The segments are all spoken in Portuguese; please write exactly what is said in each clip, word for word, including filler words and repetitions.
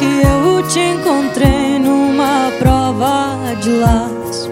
que eu te encontrei numa prova de laço,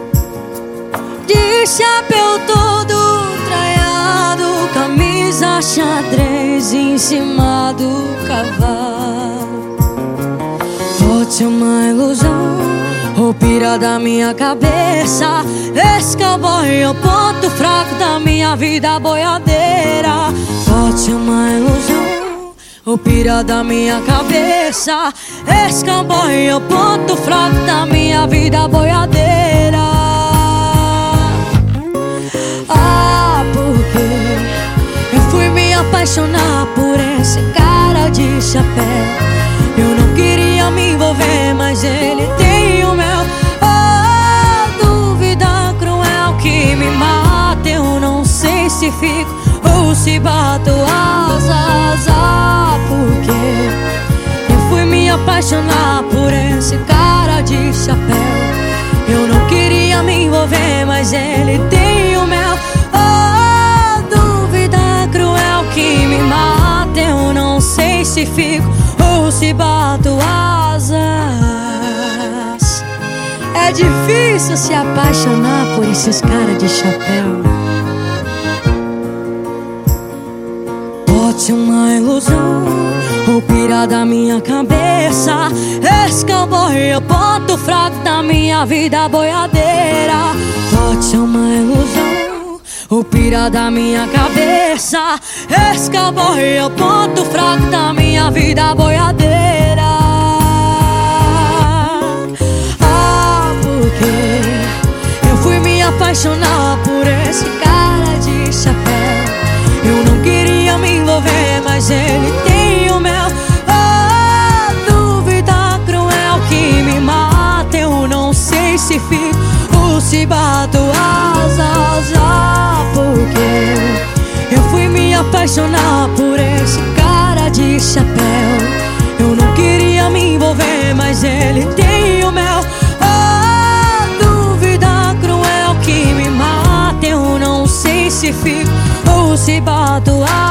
de chapéu todo traiado, camisa xadrez em cima do cavalo. Pode ser uma ilusão ou pira da minha cabeça, esse cowboy é o ponto fraco da minha vida boiadeira. Pode ser uma ilusão ou pira da minha cabeça, esse cowboy é o ponto fraco da minha vida boiadeira. Ah, porque eu fui me apaixonar por esse cara de chapéu. Eu não queria me envolver, mas ele tem o mel. Oh, dúvida cruel que me mata. Eu não sei se fico ou se bato asas. Ah, porque eu fui me apaixonar por esse cara de chapéu. Eu não queria me envolver, mas ele tem o mel. Oh, dúvida cruel que me mata. Eu não sei se fico ou se bato asas. É difícil se apaixonar por esses caras de chapéu. Pode ser uma ilusão ou pira da minha cabeça, esse cowboy é o ponto fraco da minha vida boiadeira. Pode ser uma ilusão ou pira da minha cabeça, esse cowboy é o ponto fraco da minha vida boiadeira. Ah, porque eu fui me apaixonar por esse cara de chapéu. Eu não queria me envolver, mas ele tem o mel. Ah, dúvida cruel que me mata. Eu não sei se fico ou se bato asas. Ah, porque eu fui me apaixonar por esse cara de chapéu. Eu não queria me envolver, mas ele tem o mel. Ah, dúvida cruel que me mata. Eu não sei se fico ou se bato asas.